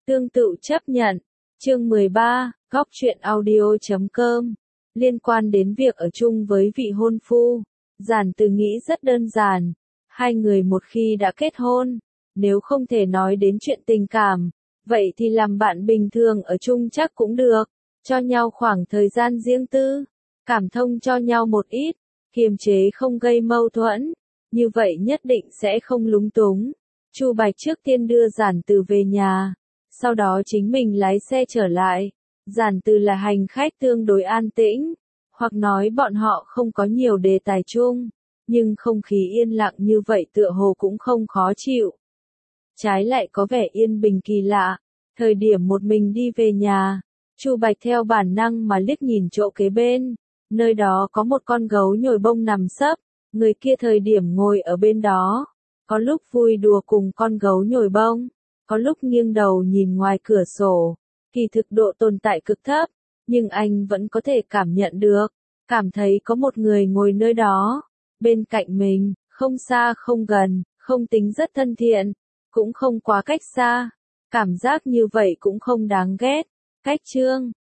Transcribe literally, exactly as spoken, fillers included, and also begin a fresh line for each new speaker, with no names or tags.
Tương tự chấp nhận. Chương mười ba, góc truyện audio chấm com. Liên quan đến việc ở chung với vị hôn phu, Giản Từ nghĩ rất đơn giản. Hai người một khi đã kết hôn, nếu không thể nói đến chuyện tình cảm, vậy thì làm bạn bình thường ở chung chắc cũng được. Cho nhau khoảng thời gian riêng tư, cảm thông cho nhau một ít, kiềm chế không gây mâu thuẫn, như vậy nhất định sẽ không lúng túng. Chu Bạch trước tiên đưa Giản Từ về nhà, sau đó chính mình lái xe trở lại. Giản Từ là hành khách tương đối an tĩnh, hoặc nói bọn họ không có nhiều đề tài chung, nhưng không khí yên lặng như vậy tựa hồ cũng không khó chịu. Trái lại có vẻ yên bình kỳ lạ. Thời điểm một mình đi về nhà, Chu Bạch theo bản năng mà liếc nhìn chỗ kế bên, nơi đó có một con gấu nhồi bông nằm sấp, người kia thời điểm ngồi ở bên đó, có lúc vui đùa cùng con gấu nhồi bông, có lúc nghiêng đầu nhìn ngoài cửa sổ, kỳ thực độ tồn tại cực thấp, nhưng anh vẫn có thể cảm nhận được, cảm thấy có một người ngồi nơi đó, bên cạnh mình, không xa không gần, không tính rất thân thiện, cũng không quá cách xa. Cảm giác như vậy cũng không đáng ghét. Cách chương